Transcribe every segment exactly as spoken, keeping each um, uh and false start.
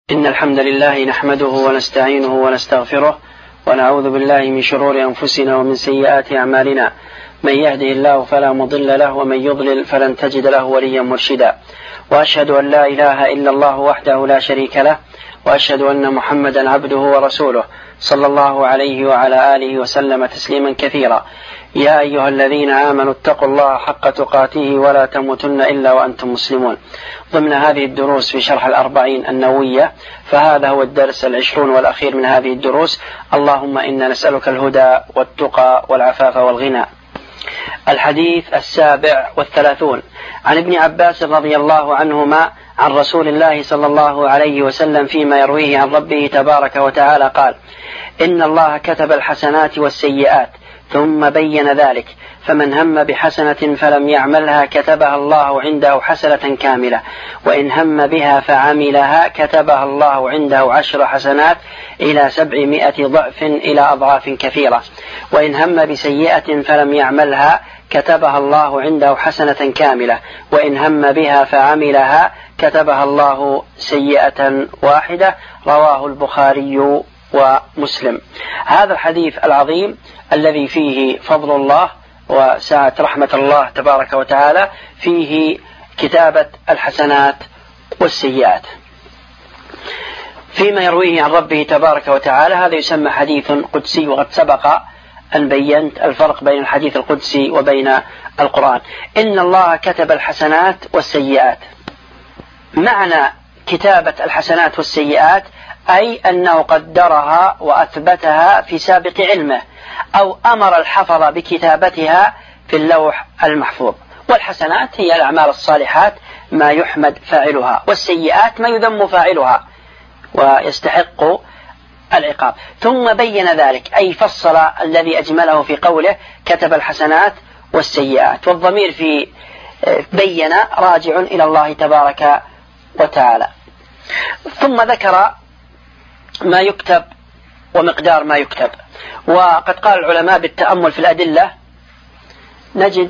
إن الحمد لله نحمده ونستعينه ونستغفره ونعوذ بالله من شرور أنفسنا ومن سيئات أعمالنا. من يهده الله فلا مضل له ومن يضلل فلن تجد له وليا مرشدا. وأشهد أن لا إله إلا الله وحده لا شريك له، وأشهد أن محمدا عبده ورسوله صلى الله عليه وعلى آله وسلم تسليما كثيرا. يا أيها الذين آمنوا اتقوا الله حق تقاته ولا تموتن إلا وأنتم مسلمون. ضمن هذه الدروس في شرح الأربعين النووية، فهذا هو الدرس العشرون والأخير من هذه الدروس. اللهم إنا نسألك الهدى والتقى والعفاف والغنى. الحديث السابع والثلاثون عن ابن عباس رضي الله عنهما عن رسول الله صلى الله عليه وسلم فيما يرويه عن ربه تبارك وتعالى قال: إن الله كتب الحسنات والسيئات ثم بين ذلك، فمن هم بحسنة فلم يعملها كتبها الله عنده حسنة كاملة، وإن هم بها فعملها كتبها الله عنده عشر حسنات إلى سبعمائة ضعف إلى أضعاف كثيرة، وإن هم بسيئة فلم يعملها كتبها الله عنده حسنة كاملة، وإن هم بها فعملها كتبها الله سيئة واحدة. رواه البخاري ومسلم. هذا الحديث العظيم الذي فيه فضل الله وسعة رحمة الله تبارك وتعالى، فيه كتابة الحسنات والسيئات فيما يرويه عن ربه تبارك وتعالى. هذا يسمى حديث قدسي، وقد سبق أن بينت الفرق بين الحديث القدسي وبين القرآن. إن الله كتب الحسنات والسيئات. معنى كتابة الحسنات والسيئات أي أنه قدرها وأثبتها في سابق علمه، أو أمر الحفظ بكتابتها في اللوح المحفوظ. والحسنات هي الأعمال الصالحات ما يحمد فاعلها، والسيئات ما يذم فاعلها ويستحق العقاب. ثم بين ذلك أي فصل الذي أجمله في قوله كتب الحسنات والسيئات، والضمير في بين راجع إلى الله تبارك وتعالى. ثم ذكر ما يكتب ومقدار ما يكتب. وقد قال العلماء بالتأمل في الأدلة نجد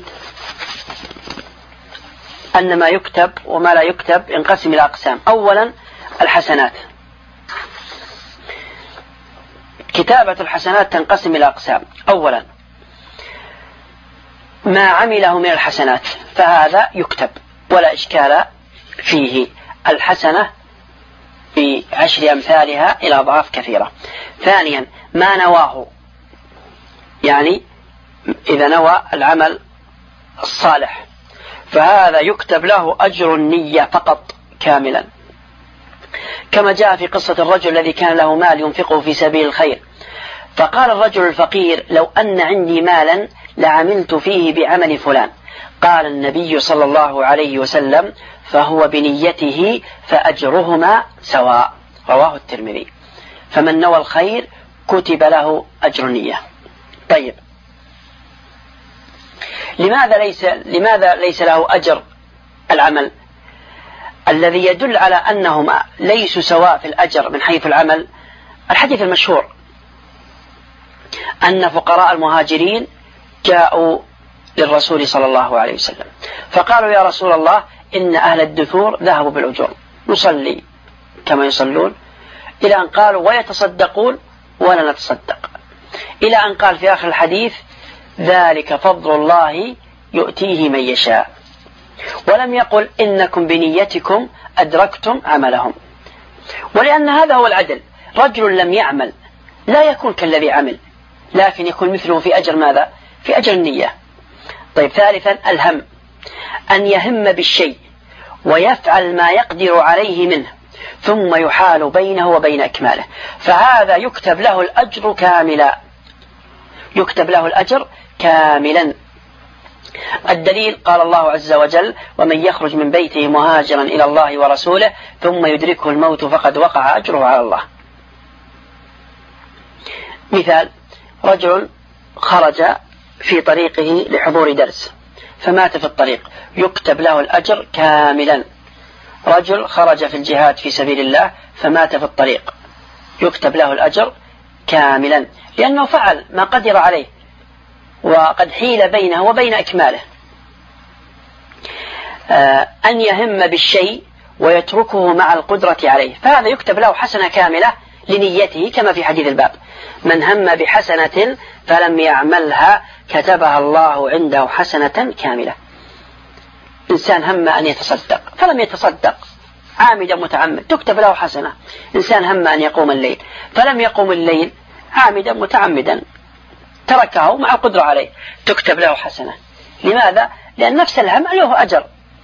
أن ما يكتب وما لا يكتب ينقسم إلى أقسام. أولا الحسنات. كتابة الحسنات تنقسم إلى أقسام. أولا ما عمله من الحسنات فهذا يكتب ولا إشكال فيه. الحسنة بعشر أمثالها إلى أضعاف كثيرة. ثانيا ما نواه، يعني إذا نوى العمل الصالح فهذا يكتب له أجر النية فقط كاملا، كما جاء في قصة الرجل الذي كان له مال ينفقه في سبيل الخير، فقال الرجل الفقير: لو أن عندي مالا لعملت فيه بعمل فلان. قال النبي صلى الله عليه وسلم: فهو بنيته فأجرهما سواء. رواه الترمذي. فمن نوى الخير كتب له أجر النية. طيب، لماذا ليس لماذا ليس له أجر العمل؟ الذي يدل على أنهما ليسوا سواء في الأجر من حيث العمل الحديث المشهور أن فقراء المهاجرين جاءوا للرسول صلى الله عليه وسلم فقالوا: يا رسول الله، إن أهل الدثور ذهبوا بالأجور، نصلي كما يصلون، إلى أن قالوا: ويتصدقون ولا نتصدق، إلى أن قال في آخر الحديث: ذلك فضل الله يؤتيه من يشاء. ولم يقل: إنكم بنيتكم أدركتم عملهم. ولأن هذا هو العدل، رجل لم يعمل لا يكون كالذي عمل، لكن يكون مثله في أجر ماذا؟ في أجر النية. طيب، ثالثا الهم، أن يهم بالشيء ويفعل ما يقدر عليه منه ثم يحال بينه وبين إكماله، فهذا يكتب له الأجر كاملا، يكتب له الأجر كاملا. الدليل قال الله عز وجل: ومن يخرج من بيته مهاجرا إلى الله ورسوله ثم يدركه الموت فقد وقع أجره على الله. مثال: رجل خرج في طريقه لحضور درس فمات في الطريق، يكتب له الأجر كاملا. رجل خرج في الجهاد في سبيل الله فمات في الطريق، يكتب له الأجر كاملا، لأنه فعل ما قدر عليه وقد حيل بينه وبين إكماله. آه أن يهم بالشيء ويتركه مع القدرة عليه، فهذا يكتب له حسنة كاملة لنيته كما في حديث الباب: من هم بحسنة فلم يعملها كتبها الله عنده حسنة كاملة. إنسان هم أن يتصدق فلم يتصدق عامدا متعمد تكتب له حسنة. إنسان هم أن يقوم الليل فلم يقوم الليل عامدا متعمدا تركه مع القدرة عليه تكتب له حسنة. لماذا؟ لأن نفس الهم له أجر.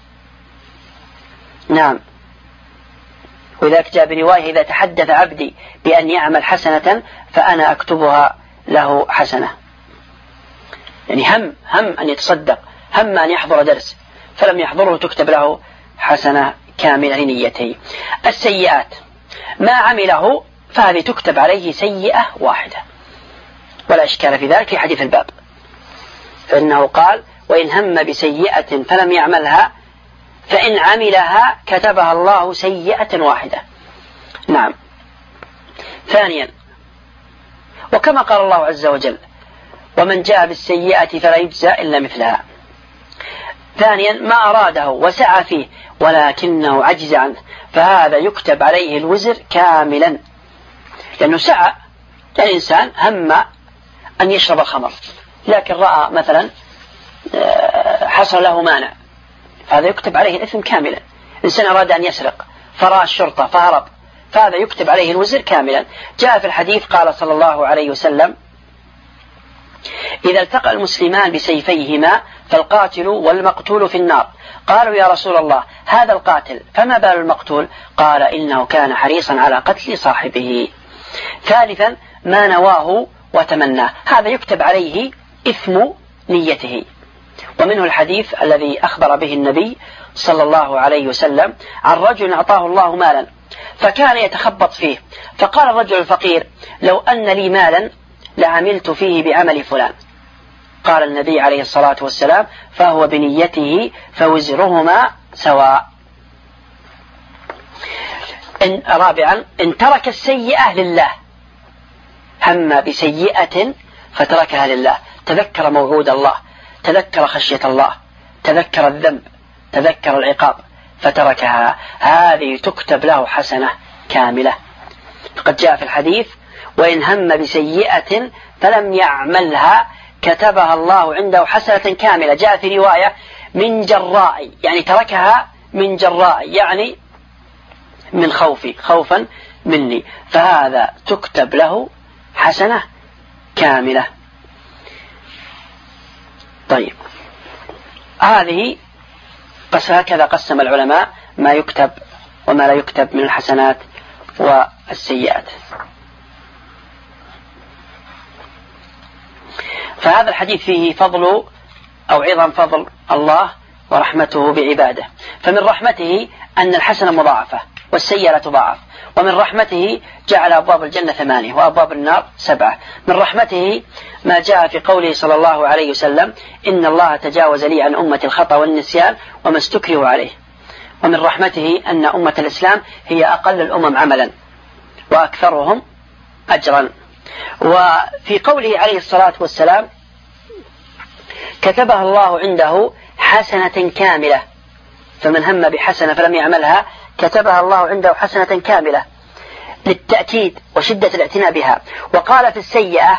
نعم. وذلك جاء برواية: إذا تحدث عبدي بأن يعمل حسنة فأنا أكتبها له حسنة. يعني هم هم أن يتصدق، هم أن يحضر درس فلم يحضره تكتب له حسنة كاملة لنيته. السيئات ما عمله فهذه تكتب عليه سيئة واحدة ولا إشكال في ذلك في حديث الباب، فإنه قال: وإن هم بسيئة فلم يعملها فإن عملها كتبها الله سيئة واحدة. نعم. ثانيا، وكما قال الله عز وجل: ومن جاء بالسيئة فلا يجزى إلا مثلها. ثانيا، ما أراده وسعى فيه ولكنه عجز عنه فهذا يكتب عليه الوزر كاملا، لأنه سعى. يعني إنسان هم أن يشرب الخمر لكن رأى مثلا حصل له مانع فهذا يكتب عليه الإثم كاملا. إنسان أراد أن يسرق فرأى الشرطة فهرب فهذا يكتب عليه الوزر كاملا. جاء في الحديث قال صلى الله عليه وسلم: إذا التقى المسلمان بسيفيهما فالقاتل والمقتول في النار. قالوا: يا رسول الله هذا القاتل فما بال المقتول؟ قال: إنه كان حريصا على قتل صاحبه. ثالثا، ما نواه وتمناه هذا يكتب عليه إثم نيته. ومنه الحديث الذي أخبر به النبي صلى الله عليه وسلم عن رجل أعطاه الله مالا فكان يتخبط فيه، فقال الرجل الفقير: لو أن لي مالا لعملت فيه بعمل فلان. قال النبي عليه الصلاة والسلام: فهو بنيته فوزرهما سواء. إن رابعا، إن ترك السيئة لله، هم بسيئة فتركها لله، تذكر موعود الله، تذكر خشية الله، تذكر الذنب، تذكر العقاب فتركها، هذه تكتب له حسنة كاملة. فقد جاء في الحديث: وإن هم بسيئة فلم يعملها كتبها الله عنده حسنة كاملة. جاء في رواية: من جراء، يعني تركها من جراء، يعني من خوفي، خوفا مني، فهذا تكتب له حسنة كاملة. طيب، هذه بس هكذا قسم العلماء ما يكتب وما لا يكتب من الحسنات والسيئات. فهذا الحديث فيه فضل أو عظم فضل الله ورحمته بعباده. فمن رحمته أن الحسنة مضاعفة والسيئة لا تضاعف، ومن رحمته جعل أبواب الجنة ثمانية وأبواب النار سبعة. من رحمته ما جاء في قوله صلى الله عليه وسلم: إن الله تجاوز لي عن أمة الخطأ والنسيان وما استكرهوا عليه. ومن رحمته أن أمة الإسلام هي أقل الأمم عملا وأكثرهم أجرا. وفي قوله عليه الصلاة والسلام: كتبها الله عنده حسنة كاملة، فمن هم بحسنة فلم يعملها كتبها الله عنده حسنة كاملة، للتأكيد وشدة الاعتناء بها. وقال في السيئة: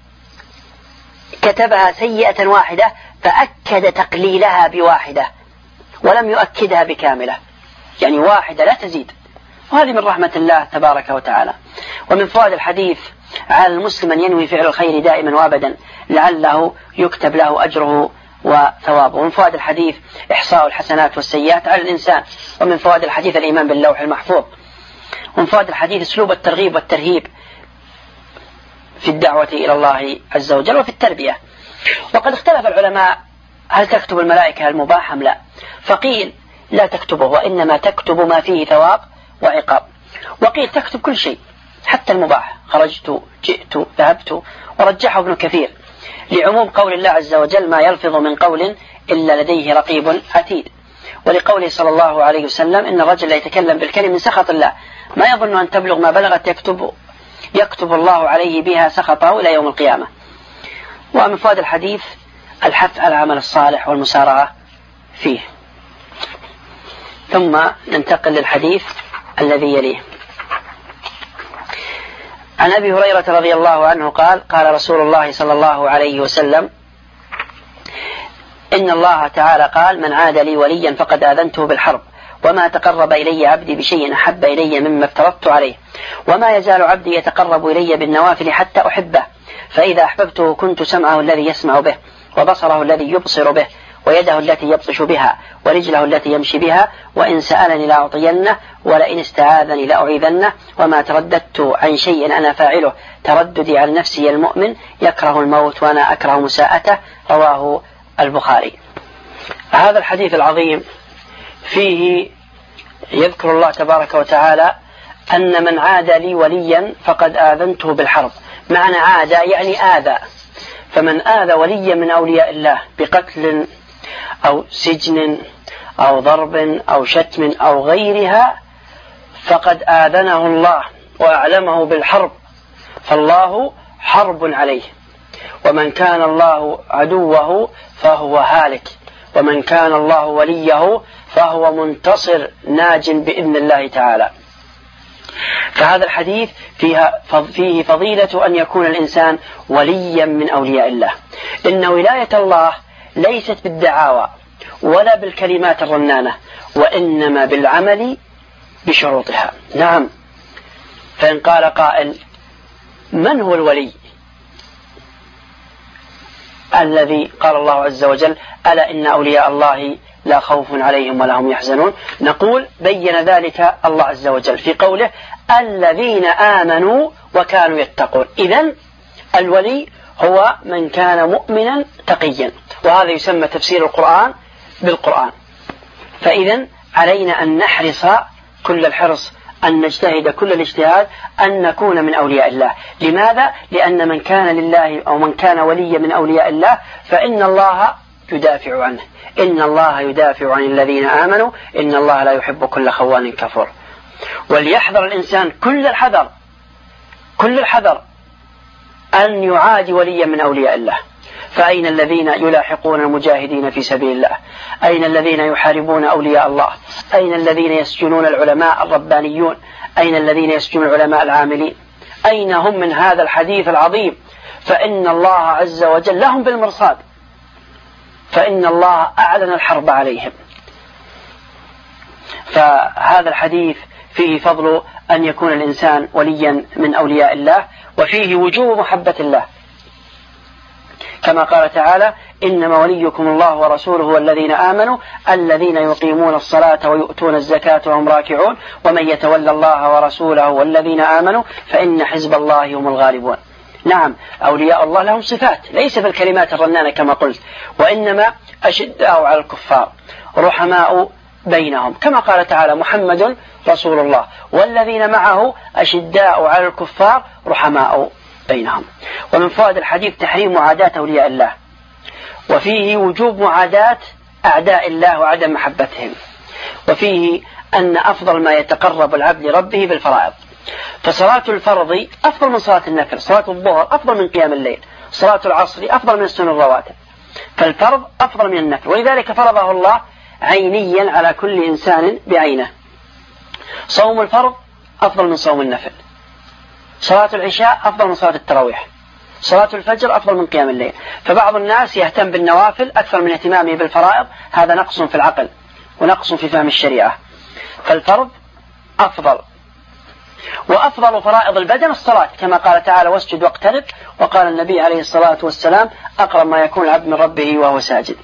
كتبها سيئة واحدة، فأكد تقليلها بواحدة ولم يؤكدها بكاملة، يعني واحدة لا تزيد. وهذه من رحمة الله تبارك وتعالى. ومن فوائد الحديث: على المسلم أن ينوي فعل الخير دائما وابدا لعله يكتب له أجره وثوابه. ومن فوائد الحديث إحصاء الحسنات والسيئات على الإنسان. ومن فوائد الحديث الإيمان باللوح المحفوظ. ومن فوائد الحديث أسلوب الترغيب والترهيب في الدعوة إلى الله عز وجل وفي التربية. وقد اختلف العلماء هل تكتب الملائكة المباح أم لا، فقيل لا تكتبه وإنما تكتب ما فيه ثواب وعقاب، وقيل تكتب كل شيء حتى المباح، خرجت جئت ذهبت. ورجحه ابن كثير لعموم قول الله عز وجل: ما يلفظ من قول إلا لديه رقيب عتيد. ولقوله صلى الله عليه وسلم: إن الرجل لا يتكلم بالكلم من سخط الله ما يظن أن تبلغ ما بلغت يكتب, يكتب الله عليه بها سخطه إلى يوم القيامة. ومن فوائد الحديث الحث على العمل الصالح والمسارعة فيه. ثم ننتقل للحديث الذي يليه. عن أبي هريرة رضي الله عنه قال قال رسول الله صلى الله عليه وسلم: إن الله تعالى قال: من عاد لي وليا فقد آذنته بالحرب، وما تقرب إلي عبدي بشيء أحب إلي مما افترضت عليه، وما يزال عبدي يتقرب إلي بالنوافل حتى أحبه، فإذا أحببته كنت سمعه الذي يسمع به، وبصره الذي يبصر به، ويده التي يبطش بها، ورجله التي يمشي بها، وإن سألني لأعطينه، ولئن استعاذني لأعيذنه، وما ترددت عن شيء أنا فاعله ترددي عن نفسي المؤمن يكره الموت وأنا أكره مساءته. رواه البخاري. هذا الحديث العظيم فيه يذكر الله تبارك وتعالى أن من عاد لي وليا فقد آذنته بالحرب. معنى عاد يعني آذى، فمن آذى وليا من أولياء الله بقتل أو سجن أو ضرب أو شتم أو غيرها فقد آذنه الله وأعلمه بالحرب، فالله حرب عليه. ومن كان الله عدوه فهو هالك، ومن كان الله وليه فهو منتصر ناج بإذن الله تعالى. فهذا الحديث فيها فيه فضيلة أن يكون الإنسان وليا من أولياء الله، إن ولاية الله ليست بالدعاوى ولا بالكلمات الرنانة، وإنما بالعمل بشروطها. نعم، فإن قال قائل: من هو الولي الذي قال الله عز وجل: ألا إن أولياء الله لا خوف عليهم ولا هم يحزنون؟ نقول: بين ذلك الله عز وجل في قوله: الذين آمنوا وكانوا يتقون. إذن الولي هو من كان مؤمنا تقيا، وهذا يسمى تفسير القرآن بالقرآن. فإذن علينا أن نحرص كل الحرص، أن نجتهد كل الاجتهاد أن نكون من أولياء الله. لماذا؟ لأن من كان لله أو من كان وليا من أولياء الله فإن الله يدافع عنه. إن الله يدافع عن الذين آمنوا إن الله لا يحب كل خوان كفور. وليحذر الإنسان كل الحذر كل الحذر أن يعادي وليا من أولياء الله. فأين الذين يلاحقون المجاهدين في سبيل الله؟ أين الذين يحاربون أولياء الله؟ أين الذين يسجنون العلماء الربانيون؟ أين الذين يسجنون العلماء العاملين؟ أين هم من هذا الحديث العظيم؟ فإن الله عز وجل لهم بالمرصاد، فإن الله أعلن الحرب عليهم. فهذا الحديث فيه فضل أن يكون الإنسان وليا من أولياء الله، وفيه وجوب محبة الله، كما قال تعالى: إنما وليكم الله ورسوله والذين آمنوا الذين يقيمون الصلاة ويؤتون الزكاة وهم راكعون ومن يتولى الله ورسوله والذين آمنوا فإن حزب الله هم الغالبون. نعم، أولياء الله لهم صفات ليس بالكلمات الرنانة كما قلت، وإنما أشداء على الكفار رحماء بينهم، كما قال تعالى: محمد رسول الله والذين معه أشداء على الكفار رحماء بينهم. ومن فوائد الحديث تحريم معاداة أولياء الله، وفيه وجوب معاداة أعداء الله وعدم محبتهم، وفيه أن أفضل ما يتقرب العبد لربه بالفرائض. فصلاة الفرض أفضل من صلاة النفل، صلاة الظهر أفضل من قيام الليل، صلاة العصر أفضل من السنن الرواتب، فالفرض أفضل من النفل، ولذلك فرضه الله عينيا على كل إنسان بعينه. صوم الفرض أفضل من صوم النفل، صلاة العشاء أفضل من صلاة التراويح، صلاة الفجر أفضل من قيام الليل. فبعض الناس يهتم بالنوافل أكثر من اهتمامه بالفرائض، هذا نقص في العقل ونقص في فهم الشريعة. فالفرض أفضل. وأفضل فرائض البدن الصلاة، كما قال تعالى: واسجد واقترب، وقال النبي عليه الصلاة والسلام: أقرب ما يكون العبد من ربه وهو ساجد.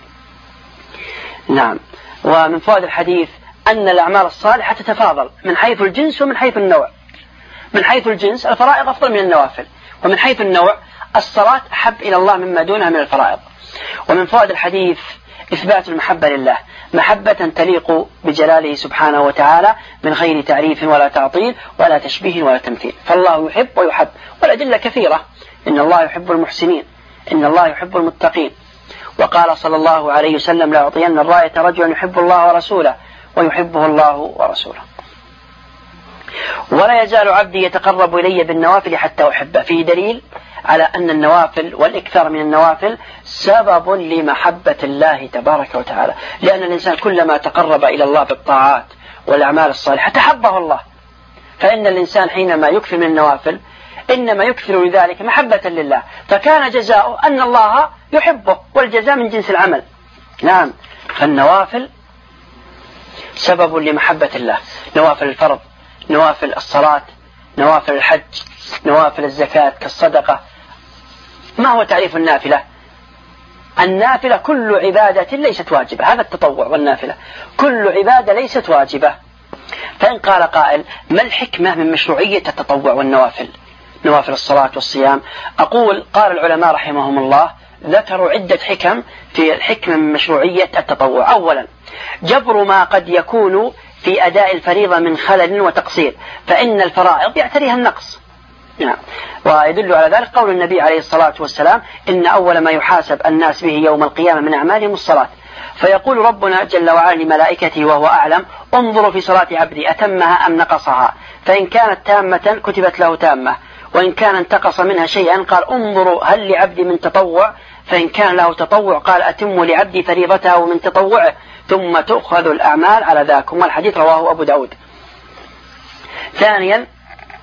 نعم. ومن فوائد الحديث أن الأعمال الصالحة تتفاضل من حيث الجنس ومن حيث النوع. من حيث الجنس الفرائض أفضل من النوافل، ومن حيث النوع الصلاة أحب إلى الله مما دونها من الفرائض. ومن فوائد الحديث إثبات المحبة لله، محبة تليق بجلاله سبحانه وتعالى من غير تعريف ولا تعطيل ولا تشبيه ولا تمثيل، فالله يحب ويحب، والأدلة كثيرة: إن الله يحب المحسنين، إن الله يحب المتقين. وقال صلى الله عليه وسلم: لا أعطين الراية رجل يحب الله ورسوله ويحبه الله ورسوله. ولا يزال عبدي يتقرب إلي بالنوافل حتى أحبه، فيه دليل على أن النوافل والإكثار من النوافل سبب لمحبة الله تبارك وتعالى، لأن الإنسان كلما تقرب إلى الله بالطاعات والأعمال الصالحة تحبه الله. فإن الإنسان حينما يكثر من النوافل إنما يكثر لذلك محبة لله، فكان جزاؤه أن الله يحبه، والجزاء من جنس العمل. نعم، فالنوافل سبب لمحبة الله، نوافل الفرض، نوافل الصلاة، نوافل الحج، نوافل الزكاة كالصدقة. ما هو تعريف النافلة؟ النافلة كل عبادة ليست واجبة، هذا التطوع والنافلة كل عبادة ليست واجبة. فإن قال قائل ما الحكمة من مشروعية التطوع والنوافل، نوافل الصلاة والصيام؟ أقول قال العلماء رحمهم الله ذكروا عدة حكم في الحكمة من مشروعية التطوع. أولا جبر ما قد يكون في أداء الفريضة من خلل وتقصير، فإن الفرائض يعتريها النقص. نعم. ويدل على ذلك قول النبي عليه الصلاة والسلام إن أول ما يحاسب الناس به يوم القيامة من أعمالهم الصلاة، فيقول ربنا جل وعلا لملائكته وهو أعلم انظروا في صلاة عبدي أتمها أم نقصها، فإن كانت تامة كتبت له تامة، وإن كان انتقص منها شيئا قال انظروا هل لعبدي من تطوع، فإن كان له تطوع قال أتم لعبدي فريضته من تطوعه، ثم تؤخذ الأعمال على ذاك. والحديث رواه أبو داود. ثانيا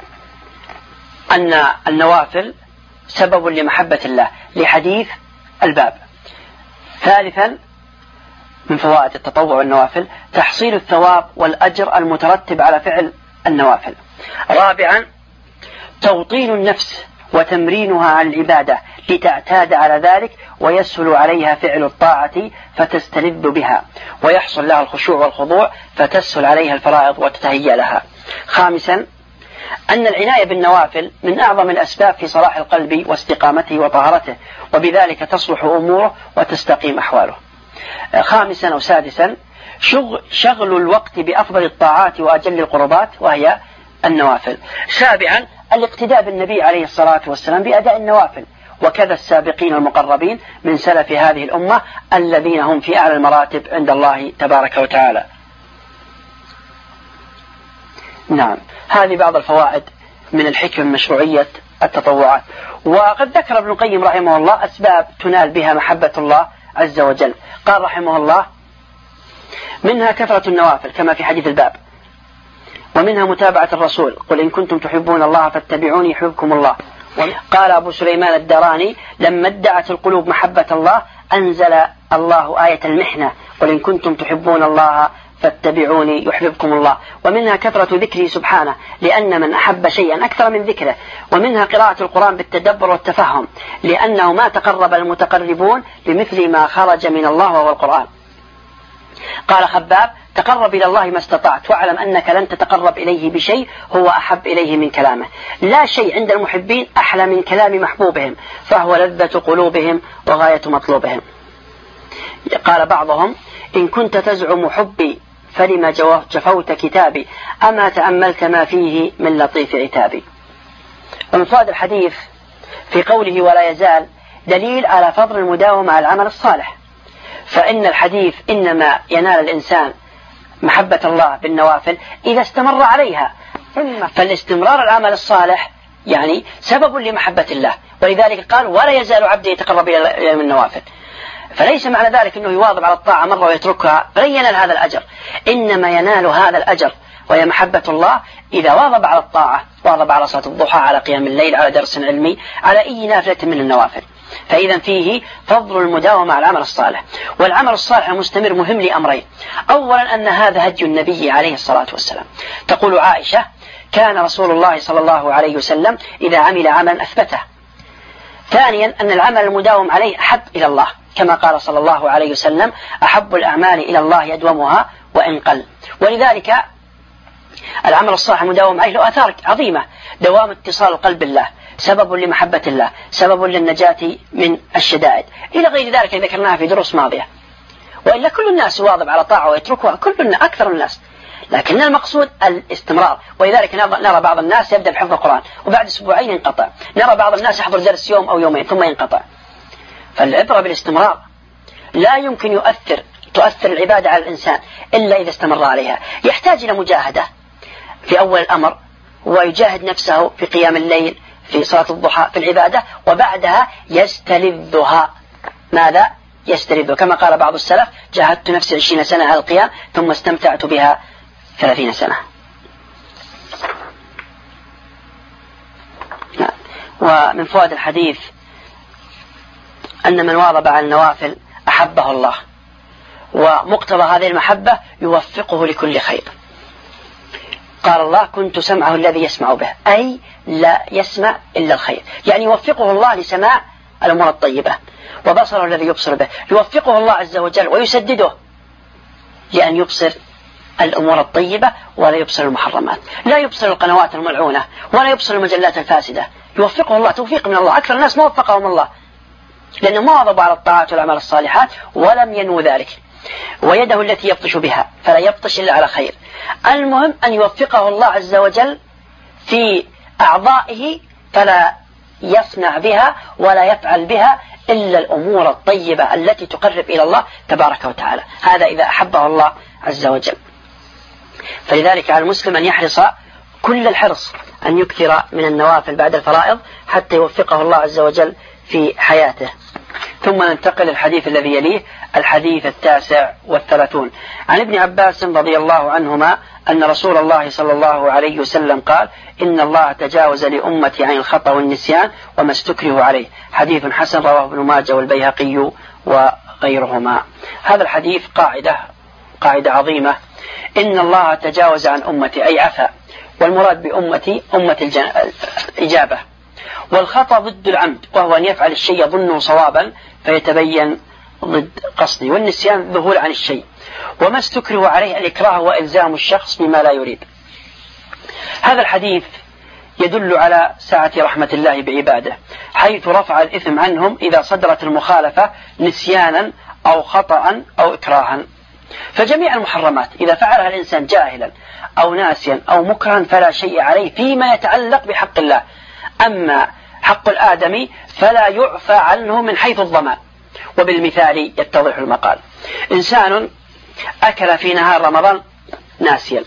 أن النوافل سبب لمحبة الله لحديث الباب. ثالثا من فوائد التطوع والنوافل تحصيل الثواب والأجر المترتب على فعل النوافل. رابعا توطين النفس وتمرينها على العبادة لتعتاد على ذلك ويسهل عليها فعل الطاعة فتستلذ بها ويحصل لها الخشوع والخضوع فتسهل عليها الفرائض وتتهيأ لها. خامسا أن العناية بالنوافل من أعظم الأسباب في صلاح القلب واستقامته وطهارته، وبذلك تصلح أموره وتستقيم أحواله. خامسا أو سادسا شغل, شغل الوقت بأفضل الطاعات وأجل القربات وهي النوافل. سابعا الاقتداء بالنبي عليه الصلاة والسلام بأداء النوافل، وكذا السابقين المقربين من سلف هذه الأمة الذين هم في أعلى المراتب عند الله تبارك وتعالى. نعم، هذه بعض الفوائد من الحكم من مشروعية التطوعات. وقد ذكر ابن القيم رحمه الله أسباب تنال بها محبة الله عز وجل. قال رحمه الله منها كثرة النوافل كما في حديث الباب، ومنها متابعة الرسول قل إن كنتم تحبون الله فاتبعوني يحببكم الله. قال أبو سليمان الدراني لما ادعت القلوب محبة الله أنزل الله آية المحنة قل إن كنتم تحبون الله فاتبعوني يحببكم الله. ومنها كثرة ذكره سبحانه لأن من أحب شيئا أكثر من ذكره. ومنها قراءة القرآن بالتدبر والتفهم لأنه ما تقرب المتقربون بمثل ما خرج من الله وهو القرآن. قال خباب تقرب إلى الله ما استطعت واعلم أنك لن تتقرب إليه بشيء هو أحب إليه من كلامه. لا شيء عند المحبين أحلى من كلام محبوبهم فهو لذة قلوبهم وغاية مطلوبهم. قال بعضهم إن كنت تزعم حبي فلما جفوت كتابي أما تأملت ما فيه من لطيف عتابي. ومن فوائد الحديث في قوله ولا يزال دليل على فضل المداومة على العمل الصالح، فإن الحديث إنما ينال الإنسان محبة الله بالنوافل إذا استمر عليها، فالاستمرار العمل الصالح يعني سبب لمحبة الله، ولذلك قال ولا يزال عبدي يتقرب إلى من النوافل. فليس معنى ذلك أنه يواظب على الطاعة مرة ويتركها فلن ينال هذا الأجر، إنما ينال هذا الأجر وهي محبة الله إذا واظب على الطاعة، واظب على صلاة الضحى، على قيام الليل، على درس علمي، على أي نافلة من النوافل. فإذا فيه فضل المداومة على العمل الصالح. والعمل الصالح المستمر مهم لأمرين. أولا أن هذا هدي النبي عليه الصلاة والسلام. تقول عائشة كان رسول الله صلى الله عليه وسلم إذا عمل عملا أثبته. ثانيا أن العمل المداوم عليه أحب إلى الله كما قال صلى الله عليه وسلم أحب الأعمال إلى الله يدومها وإن قل. ولذلك العمل الصالح المداوم عليه له آثار عظيمة. دوام اتصال القلب بالله سبب لمحبة الله، سبب للنجاة من الشدائد، إلى غير ذلك ذكرناها في دروس ماضية. وإلا كل الناس يواظب على طاعة ويتركها، كل أكثر الناس، لكن المقصود الاستمرار. ولذلك نرى بعض الناس يبدأ بحفظ القرآن وبعد أسبوعين ينقطع، نرى بعض الناس يحضر درس يوم أو يومين ثم ينقطع. فالعبرة بالاستمرار. لا يمكن يؤثر تؤثر العبادة على الإنسان إلا إذا استمر عليها. يحتاج إلى مجاهدة في أول الأمر، ويجاهد نفسه في قيام الليل، في صلاة الضحى في العبادة، وبعدها يستلذها. ماذا؟ يستلذ، كما قال بعض السلف: جاهدت نفسي عشرين سنة على القيام ثم استمتعت بها ثلاثين سنة. ومن فوائد الحديث أن من واظب على النوافل أحبه الله، ومقتضى هذه المحبة يوفقه لكل خير. قال الله: كنت سمعه الذي يسمع به، أي لا يسمع إلا الخير، يعني يوفقه الله لسماع الأمور الطيبة. وبصره الذي يبصر به، يوفقه الله عز وجل ويسدده لأن يبصر الأمور الطيبة ولا يبصر المحرمات، لا يبصر القنوات الملعونة ولا يبصر المجلات الفاسدة. يوفقه الله توفيق من الله. أكثر الناس ما وفقهم الله لأنه ما واظبوا على الطاعات والأعمال الصالحات ولم ينووا ذلك. ويده التي يبطش بها فلا يبطش إلا على خير. المهم أن يوفقه الله عز وجل في أعضائه فلا يصنع بها ولا يفعل بها إلا الأمور الطيبة التي تقرب إلى الله تبارك وتعالى. هذا إذا أحبه الله عز وجل. فلذلك على المسلم أن يحرص كل الحرص أن يكثر من النوافل بعد الفرائض حتى يوفقه الله عز وجل في حياته. ثم ننتقل للحديث الذي يليه، الحديث التاسع والثلاثون، عن ابن عباس رضي الله عنهما أن رسول الله صلى الله عليه وسلم قال: إن الله تجاوز لأمتي عن الخطأ والنسيان وما استكره عليه. حديث حسن رواه ابن ماجه والبيهقي وغيرهما. هذا الحديث قاعدة قاعدة عظيمة. إن الله تجاوز عن أمتي أي عفا، والمراد بأمتي أمة الإجابة. والخطأ ضد العمد، وهو أن يفعل الشيء يظنه صوابا فيتبين ضد قصده. والنسيان الذهول عن الشيء. وما استكره عليه الإكراه وإلزام الشخص بما لا يريد. هذا الحديث يدل على سعة رحمة الله بعباده، حيث رفع الإثم عنهم إذا صدرت المخالفة نسيانا أو خطأ أو إكراها. فجميع المحرمات إذا فعلها الإنسان جاهلا أو ناسيا أو مكرها فلا شيء عليه فيما يتعلق بحق الله. أما حق الآدمي فلا يعفى عنه من حيث الضمان. وبالمثال يتضح المقال: إنسان أكل في نهار رمضان ناسيا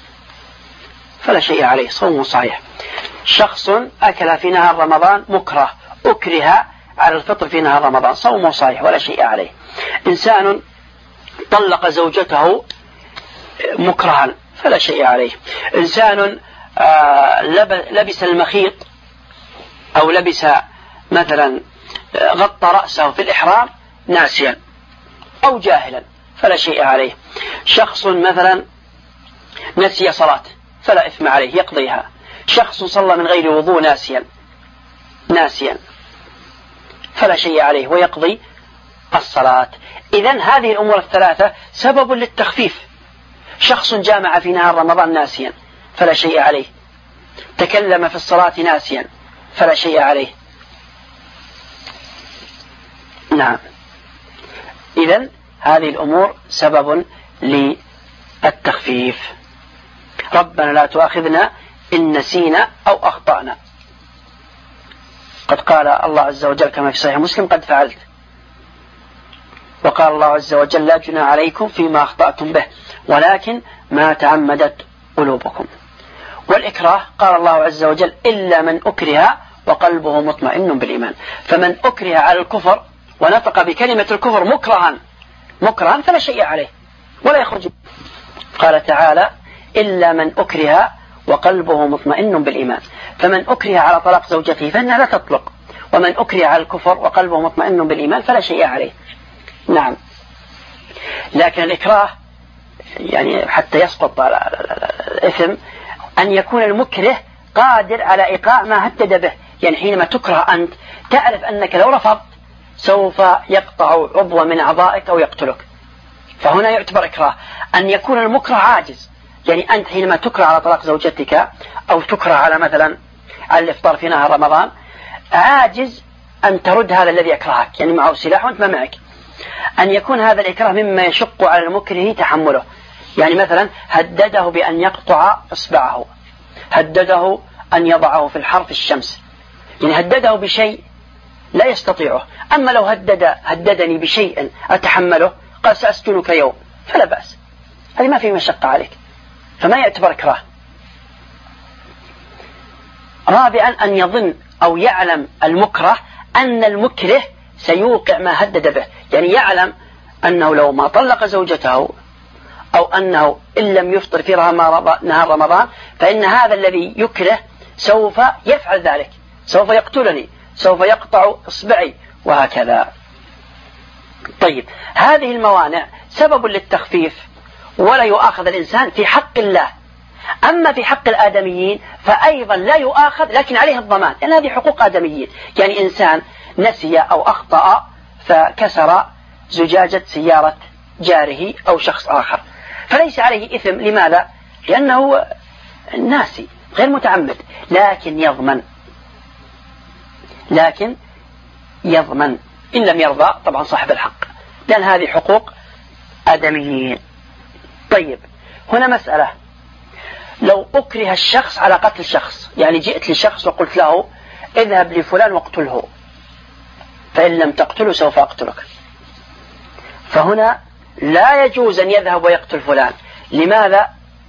فلا شيء عليه، صومه صحيح. شخص أكل في نهار رمضان مكره، أكره على الفطر في نهار رمضان، صومه صحيح ولا شيء عليه. إنسان طلق زوجته مكرها فلا شيء عليه. إنسان لبس المخيط أو لبس مثلا غطى رأسه في الإحرام ناسيا أو جاهلا فلا شيء عليه. شخص مثلا نسي صلاة فلا إثم عليه يقضيها. شخص صلى من غير وضوء ناسيا ناسيا فلا شيء عليه ويقضي الصلاة. إذن هذه الأمور الثلاثة سبب للتخفيف. شخص جامع في نهار رمضان ناسيا فلا شيء عليه. تكلم في الصلاة ناسيا فلا شيء عليه. نعم، إذن هذه الأمور سبب للتخفيف. ربنا لا تؤاخذنا إن نسينا أو أخطأنا. قد قال الله عز وجل كما في صحيح مسلم: قد فعلت. وقال الله عز وجل: لا جناح عليكم فيما أخطأتم به ولكن ما تعمدت قلوبكم. والإكراه قال الله عز وجل: إلا من أكره وقلبه مطمئن بالإيمان. فمن أكره على الكفر ونطق بكلمة الكفر مكرها مكرها فلا شيء عليه ولا يخرج. قال تعالى: إلا من أكره وقلبه مطمئن بالإيمان. فمن أكره على طلاق زوجته فإنها لا تطلق، ومن أكره على الكفر وقلبه مطمئن بالإيمان فلا شيء عليه. نعم، لكن الإكراه يعني حتى يسقط الإثم أن يكون المكره قادر على إيقاع ما هدد به. يعني حينما تكره أنت تعرف أنك لو رفضت سوف يقطع عضوا من أعضائك أو يقتلك، فهنا يعتبر إكراه. أن يكون المكره عاجز، يعني أنت حينما تكره على طلاق زوجتك أو تكره على مثلا على الإفطار في نهار رمضان عاجز أن ترد هذا الذي يكرهك، يعني معه سلاح وأنت ما معك. أن يكون هذا الإكراه مما يشق على المكره تحمله. يعني مثلا هدده بأن يقطع إصبعه، هدده أن يضعه في الحر في الشمس، يعني هدده بشيء لا يستطيعه. أما لو هدد هددني بشيء أتحمله، قال سأسجنك يوم، فلا بأس، هذه ما في مشقة عليك، فما يعتبر إكراه. رابعا أن يظن أو يعلم المكره أن المكره سيوقع ما هدد به، يعني يعلم أنه لو ما طلق زوجته أو أنه إن لم يفطر في نهار رمضان فإن هذا الذي يكره سوف يفعل ذلك، سوف يقتلني، سوف يقطع إصبعي، وهكذا. طيب، هذه الموانع سبب للتخفيف ولا يؤاخذ الإنسان في حق الله. أما في حق الآدميين فأيضا لا يؤاخذ لكن عليه الضمان، لأن هذه حقوق آدميين. يعني إنسان نسي أو أخطأ فكسر زجاجة سيارة جاره أو شخص آخر فليس عليه إثم. لماذا؟ لأنه ناسي غير متعمد، لكن يضمن لكن يضمن إن لم يرضى طبعا صاحب الحق، لأن هذه حقوق آدميين. طيب، هنا مسألة، لو أكره الشخص على قتل شخص، يعني جئت لشخص وقلت له اذهب لفلان واقتله، فإن لم تقتله سوف أقتلك، فهنا لا يجوز أن يذهب ويقتل فلان. لماذا؟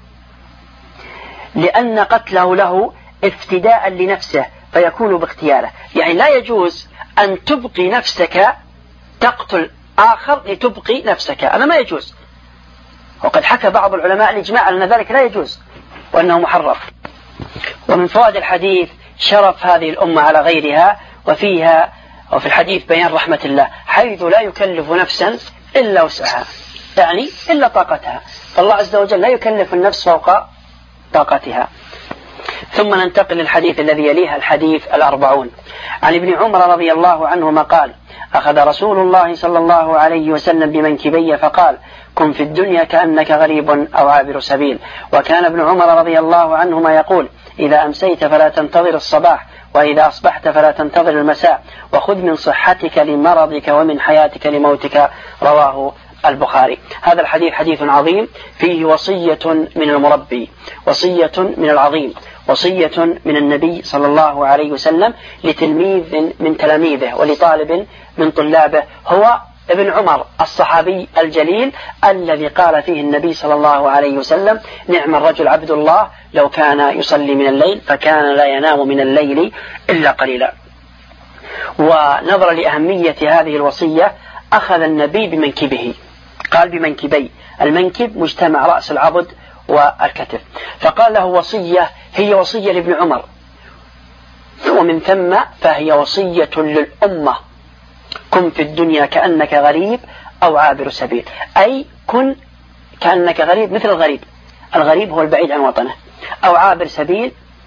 لأن قتله له افتداء لنفسه فيكون باختياره، يعني لا يجوز أن تبقي نفسك تقتل آخر لتبقي نفسك، هذا ما يجوز. وقد حكى بعض العلماء الإجماع أن ذلك لا يجوز وأنه محرم. ومن فوائد الحديث شرف هذه الأمة على غيرها، وفيها وفي الحديث بيان رحمة الله حيث لا يكلف نفسا إلا وسعها، يعني إلا طاقتها، فالله عز وجل لا يكلف النفس فوق طاقتها. ثم ننتقل للحديث الذي يليه، الحديث الأربعون. عن ابن عمر رضي الله عنهما قال: أخذ رسول الله صلى الله عليه وسلم بمنكبي فقال: كن في الدنيا كأنك غريب أو عابر سبيل. وكان ابن عمر رضي الله عنهما يقول: إذا أمسيت فلا تنتظر الصباح، وإذا أصبحت فلا تنتظر المساء، وخذ من صحتك لمرضك ومن حياتك لموتك. رواه البخاري. هذا الحديث حديث عظيم فيه وصية من المربي، وصية من العظيم، وصية من النبي صلى الله عليه وسلم لتلميذ من تلاميذه ولطالب من طلابه، هو ابن عمر الصحابي الجليل الذي قال فيه النبي صلى الله عليه وسلم: نعم الرجل عبد الله لو كان يصلي من الليل فكان لا ينام من الليل إلا قليلا. ونظرا لأهمية هذه الوصية أخذ النبي بمنكبه، قال بمنكبي، المنكب مجتمع رأس العضد والكتف، فقال له وصية هي وصية لابن عمر، ومن ثم فهي وصية للأمة: كن في الدنيا كأنك غريب أو عابر سبيل، أي كن كأنك غريب مثل الغريب، الغريب هو البعيد عن وطنه، أو عابر سبيل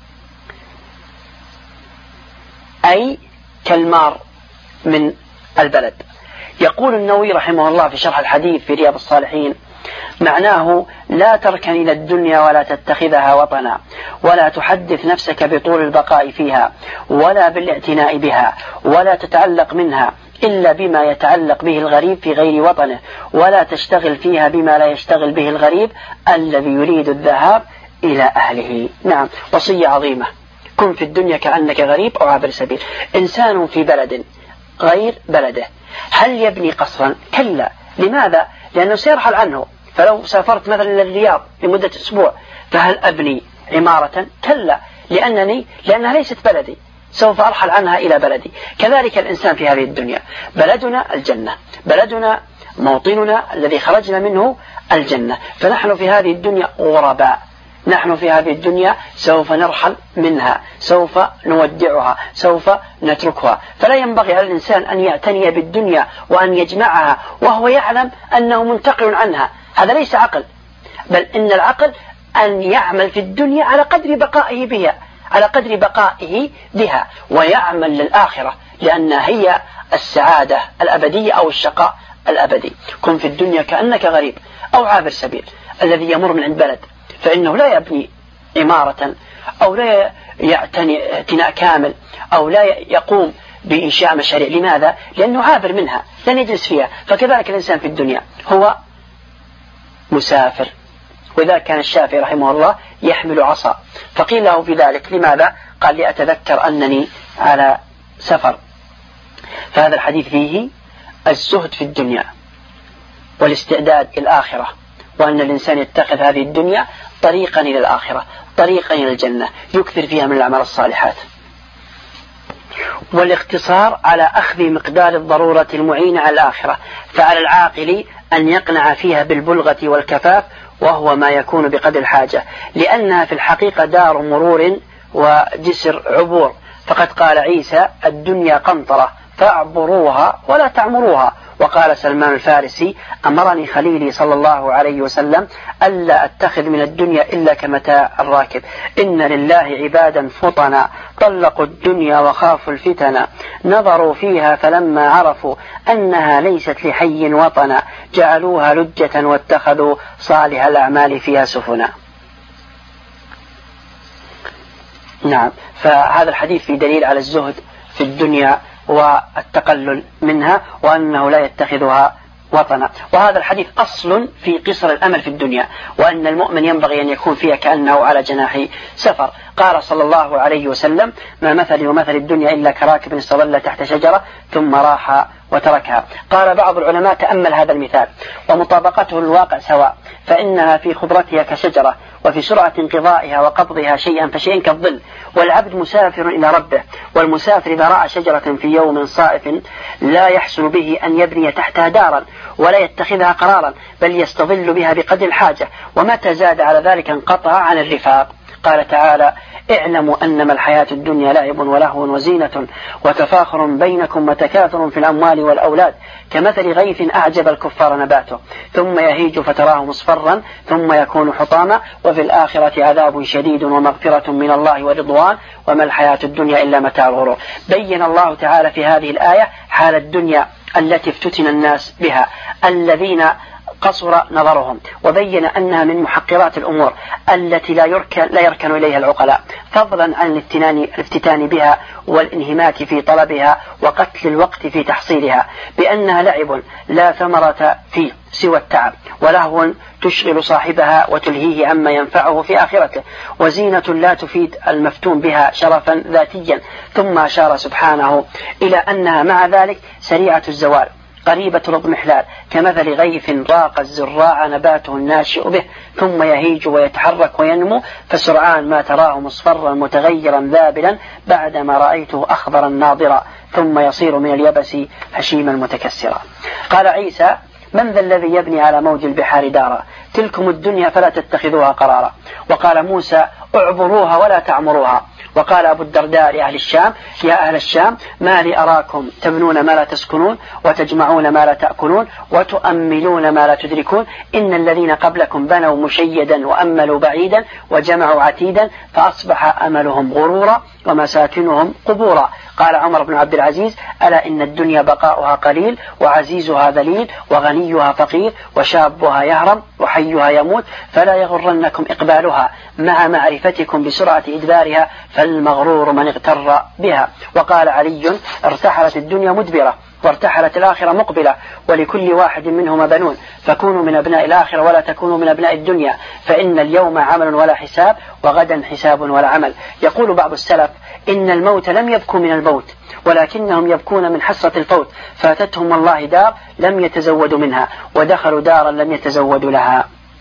أي كالمار من البلد. يقول النووي رحمه الله في شرح الحديث في رياض الصالحين: معناه لا تركن إلى الدنيا ولا تتخذها وطنا، ولا تحدث نفسك بطول البقاء فيها ولا بالاعتناء بها، ولا تتعلق منها إلا بما يتعلق به الغريب في غير وطنه، ولا تشتغل فيها بما لا يشتغل به الغريب الذي يريد الذهاب إلى أهله. نعم، وصية عظيمة. كن في الدنيا كأنك غريب أو عابر سبيل. إنسان في بلد غير بلده هل يبني قصرا؟ كلا. لماذا؟ لأنه سيرحل عنه. فلو سافرت مثلا إلى الرياض لمدة أسبوع فهل أبني عمارة؟ كلا، لأنني لأنها ليست بلدي، سوف أرحل عنها إلى بلدي. كذلك الإنسان في هذه الدنيا، بلدنا الجنة، بلدنا موطننا الذي خرجنا منه الجنة، فنحن في هذه الدنيا غرباء، نحن في هذه الدنيا سوف نرحل منها، سوف نودعها، سوف نتركها. فلا ينبغي على الإنسان أن يعتني بالدنيا وأن يجمعها وهو يعلم أنه منتقل عنها، هذا ليس عقل، بل إن العقل أن يعمل في الدنيا على قدر بقائه بها، على قدر بقائه بها، ويعمل للآخرة، لأن هي السعادة الأبدية أو الشقاء الأبدي. كن في الدنيا كأنك غريب أو عابر سبيل. الذي يمر من عند بلد فإنه لا يبني عمارة أو لا يعتني اعتناء كامل أو لا يقوم بإنشاء مشاريع. لماذا؟ لأنه عابر منها، لن يجلس فيها. فكذلك الإنسان في الدنيا هو مسافر. وإذا كان الشافعي رحمه الله يحمل عصا، فقيل له في ذلك: لماذا؟ قال: لأتذكر أنني على سفر. فهذا الحديث فيه الزهد في الدنيا والاستعداد للآخرة، وأن الإنسان يتخذ هذه الدنيا طريقا إلى الآخرة، طريقا إلى الجنة، يكثر فيها من الأعمال الصالحات. والاقتصار على أخذ مقدار الضرورة المعينة على الآخرة، فعلى العاقل أن يقنع فيها بالبلغة والكفاف، وهو ما يكون بقدر الحاجة، لأنها في الحقيقة دار مرور وجسر عبور. فقد قال عيسى: الدنيا قنطرة فاعبروها ولا تعمروها. وقال سلمان الفارسي: أمرني خليلي صلى الله عليه وسلم ألا أتخذ من الدنيا إلا كمتاع الراكب. إن لله عبادا فطنا طلقوا الدنيا وخافوا الفتنا، نظروا فيها فلما عرفوا أنها ليست لحي وطنا، جعلوها لجة واتخذوا صالح الأعمال فيها سفنا. نعم، فهذا الحديث في دليل على الزهد في الدنيا والتقلل منها، وأنه لا يتخذها وطنا. وهذا الحديث أصل في قصر الأمل في الدنيا، وأن المؤمن ينبغي أن يكون فيها كأنه على جناح سفر. قال صلى الله عليه وسلم: ما مثلي ومثل الدنيا إلا كراكب استظل تحت شجرة ثم راح وتركها. قال بعض العلماء: تأمل هذا المثال ومطابقته للواقع سواء، فإنها في خضرتها كشجرة، وفي سرعة انقضائها وقبضها شيئا فشيئا كالظل. والعبد مسافر إلى ربه، والمسافر إذا رأى شجرة في يوم صائف لا يحسن به أن يبني تحتها دارا ولا يتخذها قرارا، بل يستظل بها بقدر الحاجة، ومتى زاد على ذلك انقطع عن الرفاق. قال تعالى: اعلموا أنما الحياة الدنيا لعب ولهو وزينة وتفاخر بينكم وتكاثر في الأموال والأولاد كمثل غيث أعجب الكفار نباته ثم يهيج فتراه مصفرا ثم يكون حطاما وفي الآخرة عذاب شديد ومغفرة من الله ورضوان وما الحياة الدنيا إلا متاع الغرور. بين الله تعالى في هذه الآية حال الدنيا التي افتتن الناس بها الذين قصر نظرهم، وبين أنها من محقرات الأمور التي لا يركن, لا يركن إليها العقلاء، فضلا عن الافتتان بها والانهماك في طلبها وقتل الوقت في تحصيلها، بأنها لعب لا ثمرة فيه سوى التعب، ولهو تشغل صاحبها وتلهيه عما ينفعه في آخرته، وزينة لا تفيد المفتون بها شرفا ذاتيا. ثم أشار سبحانه إلى أنها مع ذلك سريعة الزوال قريبة الاضمحلال كمثل غيث راق الزراع نباته الناشئ به ثم يهيج ويتحرك وينمو فسرعان ما تراه مصفرا متغيرا ذابلا بعدما رأيته أخضرا ناضرا ثم يصير من اليبس هشيما متكسرا. قال عيسى: من ذا الذي يبني على موج البحار دارا تلكم الدنيا فلا تتخذوها قرارا. وقال موسى: اعبروها ولا تعمروها. وقال أبو الدرداء لأهل الشام: يا أهل الشام ما لي أراكم تبنون ما لا تسكنون وتجمعون ما لا تأكلون وتؤملون ما لا تدركون، إن الذين قبلكم بنوا مشيدا وأملوا بعيدا وجمعوا عتيدا فأصبح أملهم غرورا ومساكنهم قبورا. قال عمر بن عبد العزيز: ألا إن الدنيا بقاؤها قليل وعزيزها ذليل وغنيها فقير وشابها يهرم وحيها يموت، فلا يغرنكم إقبالها مع معرفتكم بسرعة إدبارها، فالمغرور من اغتر بها. وقال علي: ارتحلت الدنيا مدبرة وارتحلت الآخرة مقبلة، ولكل واحد منهما بنون، فكونوا من أبناء الآخرة ولا تكونوا من أبناء الدنيا، فإن اليوم عمل ولا حساب وغدا حساب ولا عمل. يقول بعض السلف: إن الموت لم يبكوا من الموت ولكنهم يبكون من حسرة الفوت، فاتتهم الله دار لم يتزودوا منها ودخلوا دارا لم يتزودوا لها.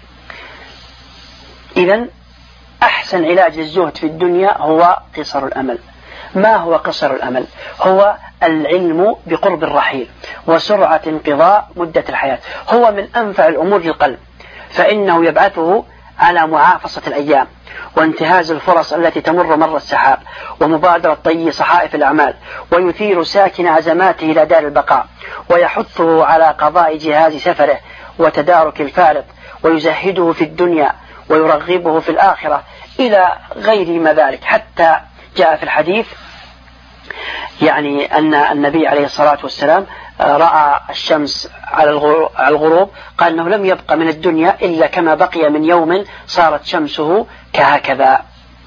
إذن أحسن علاج للزهد في الدنيا هو قصر الأمل. ما هو قصر الأمل؟ هو العلم بقرب الرحيل وسرعة انقضاء مدة الحياة، هو من أنفع الأمور للقلب، فإنه يبعثه على معافصة الأيام وانتهاز الفرص التي تمر مر السحاب ومبادرة طي صحائف الأعمال، ويثير ساكن عزماته إلى دار البقاء، ويحثه على قضاء جهاز سفره وتدارك الفارق، ويزهده في الدنيا ويرغبه في الآخرة إلى غير ما ذلك. حتى جاء في الحديث يعني أن النبي عليه الصلاة والسلام رأى الشمس على الغروب، قال أنه لم يبقى من الدنيا إلا كما بقي من يوم صارت شمسه كهكذا.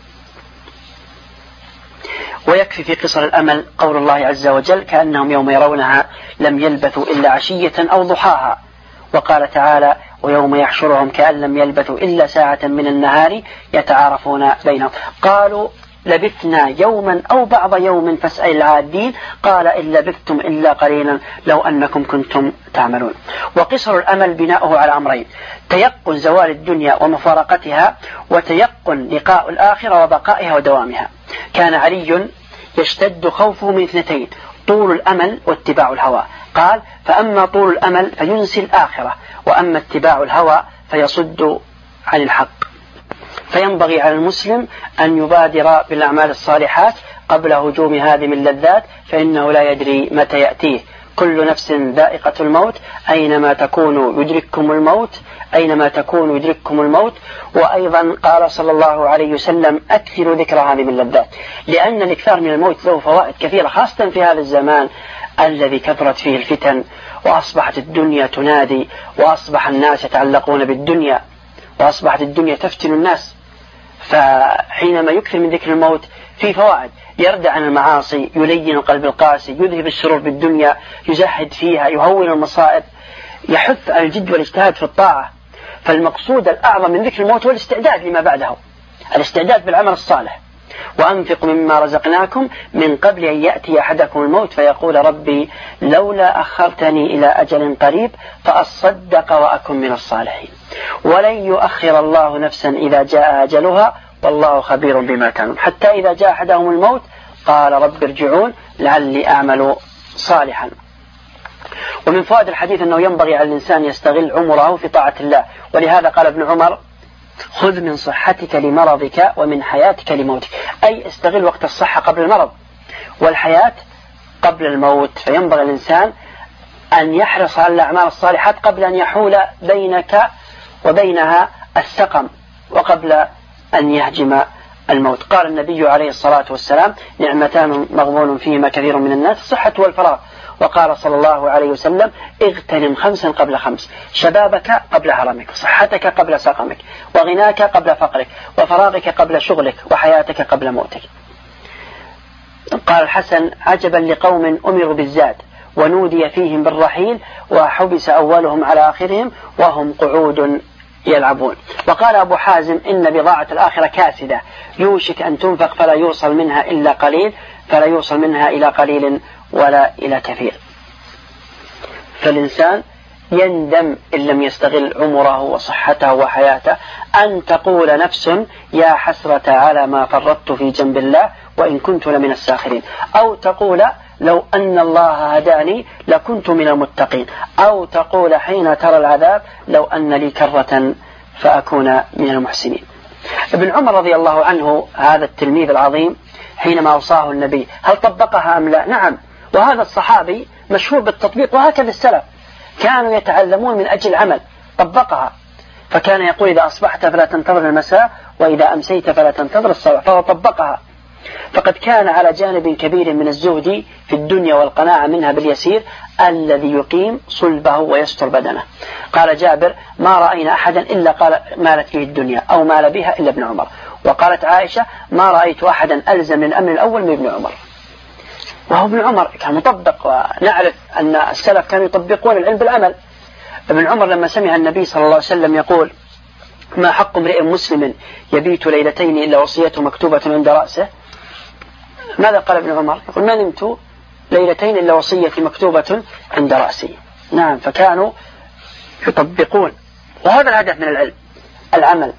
ويكفي في قصر الأمل قول الله عز وجل: كأنهم يوم يرونها لم يلبثوا إلا عشية أو ضحاها. وقال تعالى: ويوم يحشرهم كأن لم يلبثوا إلا ساعة من النهار يتعارفون بينهم. قالوا: لبثنا يوما أو بعض يوم فاسأل العادين، قال: إن لبثتم إلا قليلا لو أنكم كنتم تعملون. وقصر الأمل بناؤه على أمرين: تيقن زوال الدنيا ومفارقتها، وتيقن لقاء الآخرة وبقائها ودوامها. كان علي يشتد خوفه من اثنتين: طول الأمل واتباع الهوى. قال: فأما طول الأمل فينسي الآخرة، وأما اتباع الهوى فيصد عن الحق. فينبغي على المسلم أن يبادر بالأعمال الصالحات قبل هجوم هذه اللذات، فإنه لا يدري متى يأتيه. كل نفس ذائقة الموت، أينما تكونوا يدرككم الموت، أينما تكونوا يدرككم الموت. وأيضا قال صلى الله عليه وسلم: أكثروا ذكر هذه من اللذات، لأن الإكثار من الموت له فوائد كثيرة، خاصة في هذا الزمان الذي كثرت فيه الفتن، وأصبحت الدنيا تنادي، وأصبح الناس يتعلقون بالدنيا، وأصبحت الدنيا تفتن الناس. فحينما يكثر من ذكر الموت في فوائد: يردع عن المعاصي، يلين القلب القاسي، يذهب الشرور بالدنيا، يزهد فيها، يهون المصائب، يحث على الجد والاجتهاد في الطاعة. فالمقصود الأعظم من ذكر الموت هو الاستعداد لما بعده، الاستعداد بالعمل الصالح. وأنفقوا مما رزقناكم من قبل أن يأتي أحدكم الموت فيقول: ربي لولا أخرتني إلى أجل قريب فأصدق وأكن من الصالحين. ولن يؤخر الله نفسا إذا جاء أجلها والله خبير بما تعملون. حتى إذا جاء أحدهم الموت قال: رب ارجعون لعلي أعمل صالحا. ومن فوائد الحديث أنه ينبغي على الإنسان يستغل عمره في طاعة الله، ولهذا قال ابن عمر: خذ من صحتك لمرضك ومن حياتك لموتك، أي استغل وقت الصحة قبل المرض، والحياة قبل الموت. فينبغي الإنسان أن يحرص على الأعمال الصالحات قبل أن يحول بينك وبينها السقم، وقبل أن يهجم الموت. قال النبي عليه الصلاة والسلام: نعمتان مغبون فيهما كثير من الناس، الصحة والفراغ. وقال صلى الله عليه وسلم: اغتنم خمسا قبل خمس: شبابك قبل هرمك، صحتك قبل سقمك، وغناك قبل فقرك، وفراغك قبل شغلك، وحياتك قبل موتك. قال الحسن: عجبا لقوم أمروا بالزاد ونودي فيهم بالرحيل وحبس أولهم على آخرهم وهم قعود يلعبون. وقال أبو حازم: إن بضاعة الآخرة كاسدة يوشك أن تنفق فلا يوصل منها إلا قليل، فلا يوصل منها إلى قليل ولا إلى كثير. فالإنسان يندم إن لم يستغل عمره وصحته وحياته، أن تقول نفس: يا حسرة على ما فرطت في جنب الله وإن كنت لمن الساخرين، أو تقول: لو أن الله هداني لكنت من المتقين، أو تقول حين ترى العذاب: لو أن لي كرة فأكون من المحسنين. ابن عمر رضي الله عنه هذا التلميذ العظيم حينما أوصاه النبي هل طبقها أم لا؟ نعم. وهذا الصحابي مشهور بالتطبيق، وهكذا السلف كانوا يتعلمون من أجل العمل، طبقها. فكان يقول: إذا أصبحت فلا تنتظر المساء، وإذا أمسيت فلا تنتظر الصباح، فهو طبقها. فقد كان على جانب كبير من الزهد في الدنيا والقناعة منها باليسير الذي يقيم صلبه ويستر بدنه. قال جابر: ما رأينا أحدا إلا قال مالت فيه الدنيا أو مال بها إلا ابن عمر. وقالت عائشة: ما رأيت أحدا ألزم من الأمر الأول من ابن عمر. وهو ابن عمر كان مطبق، ونعرف أن السلف كانوا يطبقون العلم بالعمل. ابن عمر لما سمع النبي صلى الله عليه وسلم يقول: ما حق امرئ مسلم يبيت ليلتين إلا وصيته مكتوبة عند رأسه، ماذا قال ابن عمر؟ يقول: ما نمت ليلتين إلا وصيتي مكتوبة عند رأسي. نعم، فكانوا يطبقون، وهذا الهدف من العلم، العمل.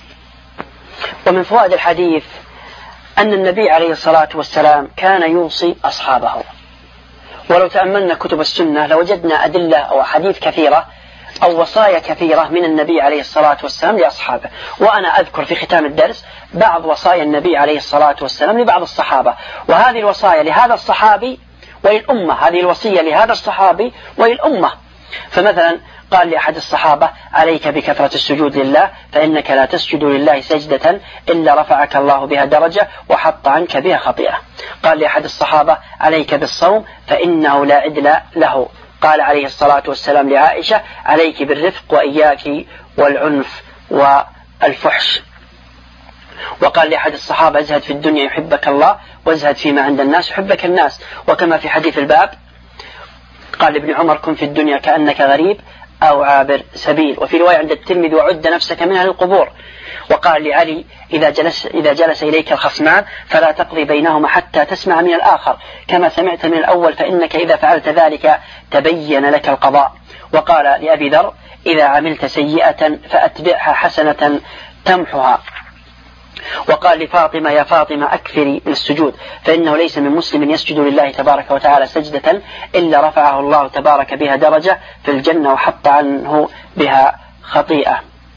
ومن فوائد الحديث أن النبي عليه الصلاة والسلام كان يوصي أصحابه، ولو تأملنا كتب السنة لوجدنا أدلة أو حديث كثيرة أو وصايا كثيرة من النبي عليه الصلاة والسلام لأصحابه. وأنا أذكر في ختام الدرس بعض وصايا النبي عليه الصلاة والسلام لبعض الصحابة، وهذه الوصايا لهذا الصحابي وللأمة، هذه الوصية لهذا الصحابي وللأمة. فمثلا قال لأحد الصحابة: عليك بكثرة السجود لله، فإنك لا تسجد لله سجدة إلا رفعك الله بها درجة وحط عنك بها خطيئة. قال لأحد الصحابة: عليك بالصوم فإنه لا عدل له. قال عليه الصلاة والسلام لعائشة: عليك بالرفق وإياك والعنف والفحش. وقال لأحد الصحابة: ازهد في الدنيا يحبك الله، وازهد فيما عند الناس يحبك الناس. وكما في حديث الباب قال ابن عمر: كن في الدنيا كأنك غريب أو عابر سبيل. وفي رواية عند الترمذي: وعد نفسك من أهل القبور. وقال لعلي: إذا جلس, إذا جلس إليك الخصمان فلا تقضي بينهما حتى تسمع من الآخر كما سمعت من الأول، فإنك إذا فعلت ذلك تبين لك القضاء. وقال لأبي ذر: إذا عملت سيئة فأتبعها حسنة تمحها. وقال لفاطمة يا فاطمة أكثري من السجود، فإنه ليس من مسلم يسجد لله تبارك وتعالى سجدة إلا رفعه الله تبارك بها درجة في الجنة وحط عنه بها خطيئة.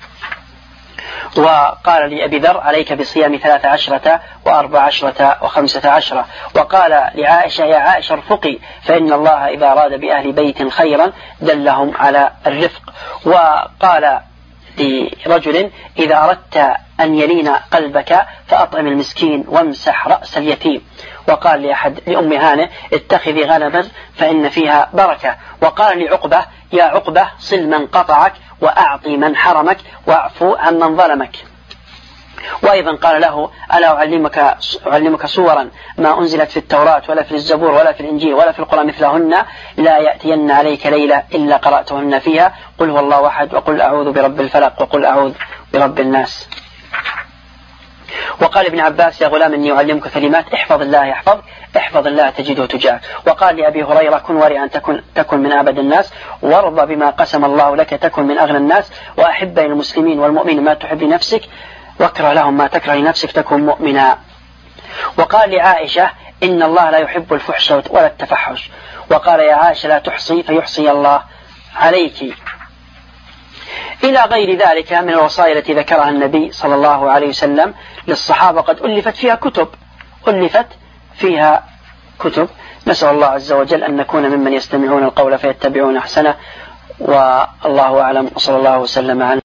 وقال لأبي ذر عليك بصيام ثلاث عشرة وأربع عشرة وخمسة عشرة. وقال لعائشة يا عائشة ارفقي، فإن الله إذا أراد بأهل بيت خيرا دلهم على الرفق. وقال لرجل إذا أردت أن يلين قلبك فأطعم المسكين وامسح رأس اليتيم. وقال لأحد لأم هانة اتخذي غنما فإن فيها بركة. وقال لعقبة يا عقبة صل من قطعك وأعطي من حرمك واعفو عن من ظلمك. وأيضا قال له ألا أعلمك, أعلمك صورا ما أنزلت في التوراة ولا في الزبور ولا في الإنجيل ولا في القرآن مثلهن لا يأتين عليك ليلة إلا قرأتهن فيها، قل هو الله أحد وقل أعوذ برب الفلق وقل أعوذ برب الناس. وقال ابن عباس يا غلام إني أعلمك كلمات احفظ الله يحفظ احفظ الله تجده تجاهك. وقال لأبي هريرة كن ورعا تكن, تكن من أعبد الناس وارضى بما قسم الله لك تكن من أغنى الناس وأحب المسلمين والمؤمنين ما تحب لنفسك واكره لهم ما تكره لنفسك تكن مؤمنا. وقال لعائشة إن الله لا يحب الفحش ولا التفحش. وقال يا عائشة لا تحصي فيحصي الله عليك. إلى غير ذلك من الوصايا التي ذكرها النبي صلى الله عليه وسلم للصحابة قد ألفت فيها كتب ألفت فيها كتب. نسأل الله عز وجل أن نكون ممن يستمعون القول فيتبعون أحسنه، والله أعلم وصلى الله وسلم على